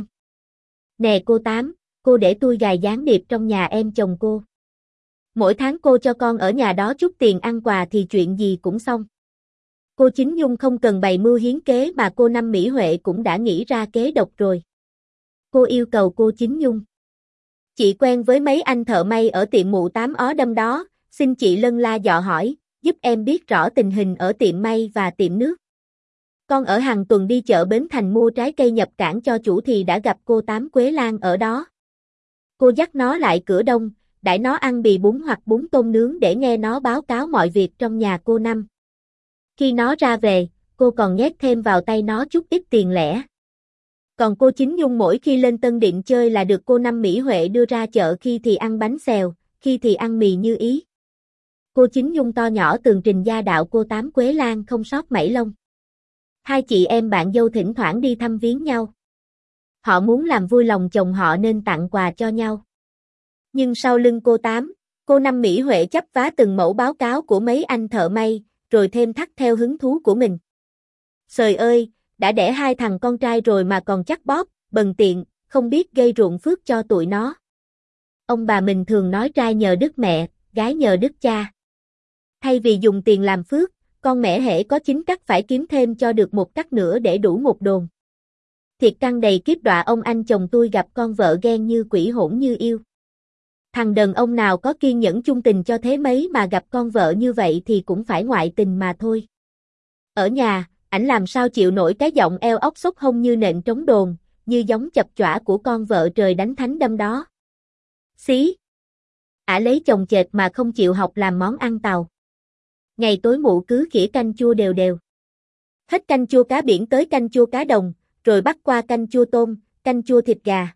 Nè cô Tám, cô để tôi gài gián điệp trong nhà em chồng cô. Mỗi tháng cô cho con ở nhà đó chút tiền ăn quà thì chuyện gì cũng xong. Cô Chính Nhung không cần bày mưu hiến kế mà cô Năm Mỹ Huệ cũng đã nghĩ ra kế độc rồi. Cô yêu cầu cô Chính Nhung. Chị quen với mấy anh thợ may ở tiệm mụ Tám ó đâm đó, xin chị lân la dọ hỏi, giúp em biết rõ tình hình ở tiệm may và tiệm nước. Con ở hàng tuần đi chợ Bến Thành mua trái cây nhập cảng cho chủ thì đã gặp cô Tám Quế Lan ở đó. Cô dắt nó lại cửa đông, đãi nó ăn bì bún hoặc bún tôm nướng để nghe nó báo cáo mọi việc trong nhà cô Năm. Khi nó ra về, cô còn nhét thêm vào tay nó chút ít tiền lẻ. Còn cô Chính Nhung mỗi khi lên Tân Định chơi là được cô Năm Mỹ Huệ đưa ra chợ khi thì ăn bánh xèo, khi thì ăn mì như ý. Cô Chính Nhung to nhỏ tường trình gia đạo cô Tám Quế Lan không sót mảy lông. Hai chị em bạn dâu thỉnh thoảng đi thăm viếng nhau. Họ muốn làm vui lòng chồng họ nên tặng quà cho nhau. Nhưng sau lưng cô Tám, cô Năm Mỹ Huệ chấp vá từng mẫu báo cáo của mấy anh thợ may, rồi thêm thắt theo hứng thú của mình. Trời ơi, đã đẻ hai thằng con trai rồi mà còn chắc bóp, bần tiện, không biết gây ruộng phước cho tụi nó. Ông bà mình thường nói trai nhờ đức mẹ, gái nhờ đức cha. Thay vì dùng tiền làm phước, con mẹ hễ có chính cắt phải kiếm thêm cho được một cắt nữa để đủ một đồn. Thiệt căng đầy kiếp đọa ông anh chồng tôi gặp con vợ ghen như quỷ hỗn như yêu. Thằng đàn ông nào có kiên nhẫn chung tình cho thế mấy mà gặp con vợ như vậy thì cũng phải ngoại tình mà thôi. Ở nhà, ảnh làm sao chịu nổi cái giọng eo ốc xốc hông như nện trống đồn, như giống chập chọa của con vợ trời đánh thánh đâm đó. Xí! Ả lấy chồng chệt mà không chịu học làm món ăn Tàu. Ngày tối mụ cứ khỉa canh chua đều đều. Hết canh chua cá biển tới canh chua cá đồng, rồi bắt qua canh chua tôm, canh chua thịt gà.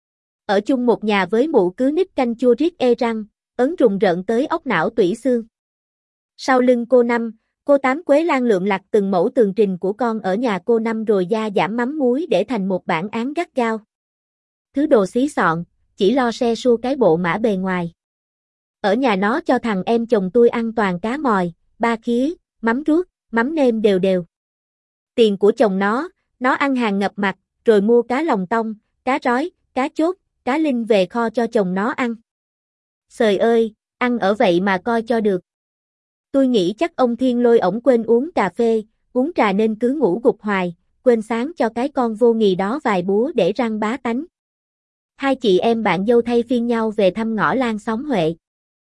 Ở chung một nhà với mụ cứ nít canh chua riết ê răng, ớn rùng rợn tới óc não tủy xương. Sau lưng cô Năm, cô Tám Quế Lan lượm lặt từng mẫu tường trình của con ở nhà cô Năm rồi gia giảm mắm muối để thành một bản án gắt gao. Thứ đồ xí xọn, chỉ lo xe xua cái bộ mã bề ngoài. Ở nhà nó cho thằng em chồng tôi ăn toàn cá mòi, ba khía, mắm ruốc, mắm nêm đều đều. Tiền của chồng nó, nó ăn hàng ngập mặt, rồi mua cá lòng tông, cá rói, cá chốt, cá linh về kho cho chồng nó ăn. Trời ơi, ăn ở vậy mà coi cho được. Tôi nghĩ chắc ông Thiên Lôi ổng quên uống cà phê, uống trà nên cứ ngủ gục hoài, quên quên sáng cho cái con vô nghì đó vài búa để răng bá tánh. Hai chị em bạn dâu thay phiên nhau về thăm ngõ Lan xóm Huệ.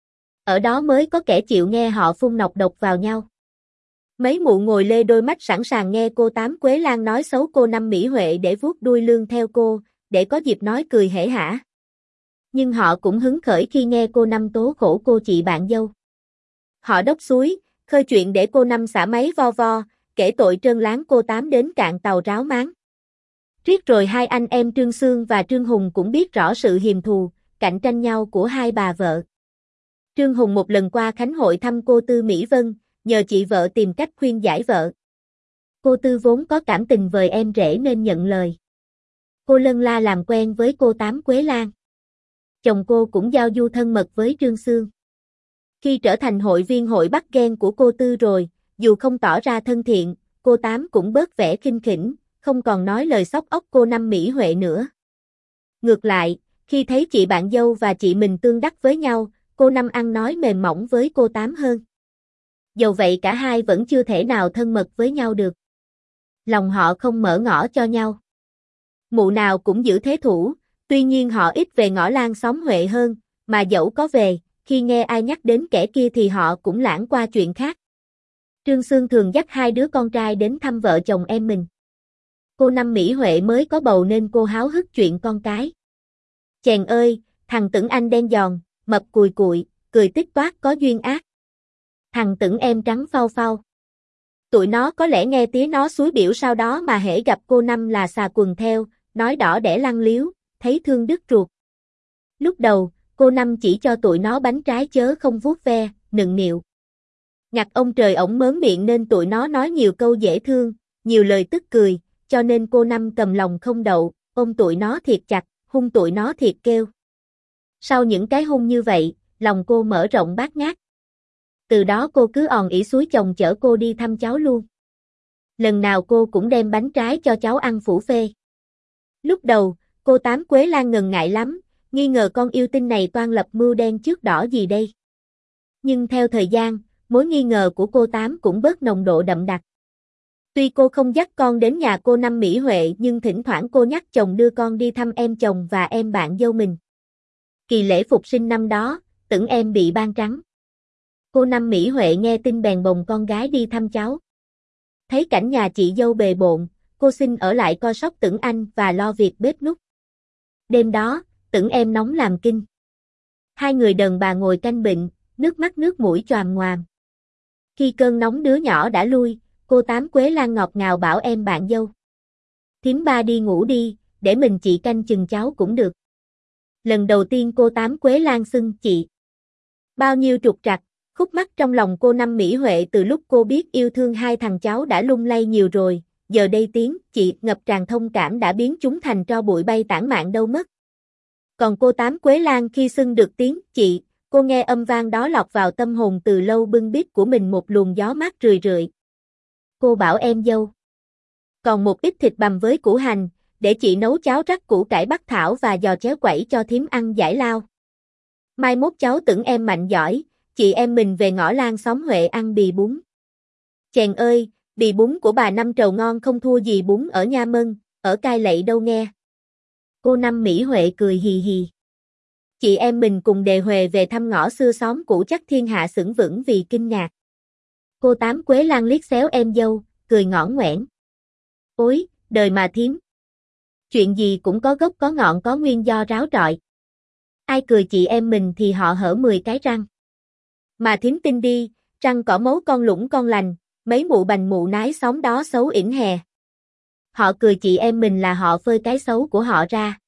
Ở đó mới có kẻ chịu nghe họ phun nọc độc vào nhau. Mấy mụ ngồi lê đôi mắt sẵn sàng nghe cô Tám Quế Lan nói xấu cô Năm Mỹ Huệ để vuốt đuôi lương theo cô, để có dịp nói cười hể hả. Nhưng họ cũng hứng khởi khi nghe cô Năm tố khổ cô chị bạn dâu. Họ đốc suối, khơi chuyện để cô Năm xả máy vo vo, kể tội trơn láng cô Tám đến cạn tàu ráo máng. Riết rồi hai anh em Trương Xương và Trương Hùng cũng biết rõ sự hiềm thù, cạnh tranh nhau của hai bà vợ. Trương Hùng một lần qua Khánh Hội thăm cô Tư Mỹ Vân, nhờ chị vợ tìm cách khuyên giải vợ. Cô Tư vốn có cảm tình với em rể nên nhận lời. Cô lân la làm quen với cô Tám Quế Lan. Chồng cô cũng giao du thân mật với Trương Xương. Khi trở thành hội viên hội bắt ghen của cô Tư rồi, dù không tỏ ra thân thiện, cô Tám cũng bớt vẻ khinh khỉnh, không còn nói lời xóc ốc cô Năm Mỹ Huệ nữa. Ngược lại, khi thấy chị bạn dâu và chị mình tương đắc với nhau, cô Năm ăn nói mềm mỏng với cô Tám hơn. Dầu vậy cả hai vẫn chưa thể nào thân mật với nhau được. Lòng họ không mở ngõ cho nhau. Mụ nào cũng giữ thế thủ, tuy nhiên họ ít về ngõ Lan xóm Huệ hơn, mà dẫu có về, khi nghe ai nhắc đến kẻ kia thì họ cũng lãng qua chuyện khác. Trương Xương thường dắt hai đứa con trai đến thăm vợ chồng em mình. Cô Năm Mỹ Huệ mới có bầu nên cô háo hức chuyện con cái. Chèn ơi, thằng Tửng anh đen giòn, mập cùi cụi, cười tít toát có duyên ác. Thằng Tửng em trắng phau phau. Tụi nó có lẽ nghe tía nó xúi biểu sau đó mà hễ gặp cô Năm là xà quần theo, nói đỏ đẻ lăng liếu, thấy thương đứt ruột. Lúc đầu, cô Năm chỉ cho tụi nó bánh trái chớ không vuốt ve, nựng nịu. Ngặt ông trời ổng mớm miệng nên tụi nó nói nhiều câu dễ thương, nhiều lời tức cười, cho nên cô Năm cầm lòng không đậu, ôm tụi nó thiệt chặt, hung tụi nó thiệt kêu. Sau những cái hung như vậy, lòng cô mở rộng bát ngát. Từ đó cô cứ òn ỉ suối chồng chở cô đi thăm cháu luôn. Lần nào cô cũng đem bánh trái cho cháu ăn phủ phê. Lúc đầu, cô Tám Quế Lan ngần ngại lắm, nghi ngờ con yêu tinh này toan lập mưu đen trước đỏ gì đây. Nhưng theo thời gian, mối nghi ngờ của cô Tám cũng bớt nồng độ đậm đặc. Tuy cô không dắt con đến nhà cô Năm Mỹ Huệ nhưng thỉnh thoảng cô nhắc chồng đưa con đi thăm em chồng và em bạn dâu mình. Kỳ lễ phục sinh năm đó, Tửng em bị ban trắng. Cô Năm Mỹ Huệ nghe tin bèn bồng con gái đi thăm cháu. Thấy cảnh nhà chị dâu bề bộn, cô xin ở lại coi sóc Tửng anh và lo việc bếp núc. Đêm đó, Tửng em nóng làm kinh. Hai người đàn bà ngồi canh bệnh, nước mắt nước mũi choàm ngoàm. Khi cơn nóng đứa nhỏ đã lui, cô Tám Quế Lan ngọt ngào bảo em bạn dâu. Thím ba đi ngủ đi, để mình chị canh chừng cháu cũng được. Lần đầu tiên cô Tám Quế Lan xưng chị. Bao nhiêu trục trặc, khúc mắc trong lòng cô Năm Mỹ Huệ từ lúc cô biết yêu thương hai thằng cháu đã lung lay nhiều rồi, giờ đây tiếng chị ngập tràn thông cảm đã biến chúng thành tro bụi bay tản mạn đâu mất. Còn cô Tám Quế Lan khi xưng được tiếng chị, cô nghe âm vang đó lọt vào tâm hồn từ lâu bưng bít của mình một luồng gió mát rười rượi. Cô bảo em dâu. Còn một ít thịt bằm với củ hành, để chị nấu cháo rắc củ cải bắc thảo và giò chéo quẩy cho thím ăn giải lao. Mai mốt cháu Tửng em mạnh giỏi, chị em mình về ngõ Lan xóm Huệ ăn bì bún. Chèn ơi, bì bún của bà Năm trầu ngon không thua gì bún ở Nha Mân, ở Cai Lậy đâu nghe. Cô Năm Mỹ Huệ cười hì hì. Chị em mình cùng đề huề về thăm ngõ xưa xóm cũ chắc thiên hạ sững vững vì kinh ngạc. Cô Tám Quế Lan liếc xéo em dâu, cười ngõn ngoẻn. Ôi, đời mà thím. Chuyện gì cũng có gốc có ngọn có nguyên do ráo rọi. Ai cười chị em mình thì họ hở mười cái răng. Mà thím tin đi, răng cỏ mấu con lũng con lành, mấy mụ bành mụ nái xóm đó xấu ỉn hè. Họ cười chị em mình là họ phơi cái xấu của họ ra.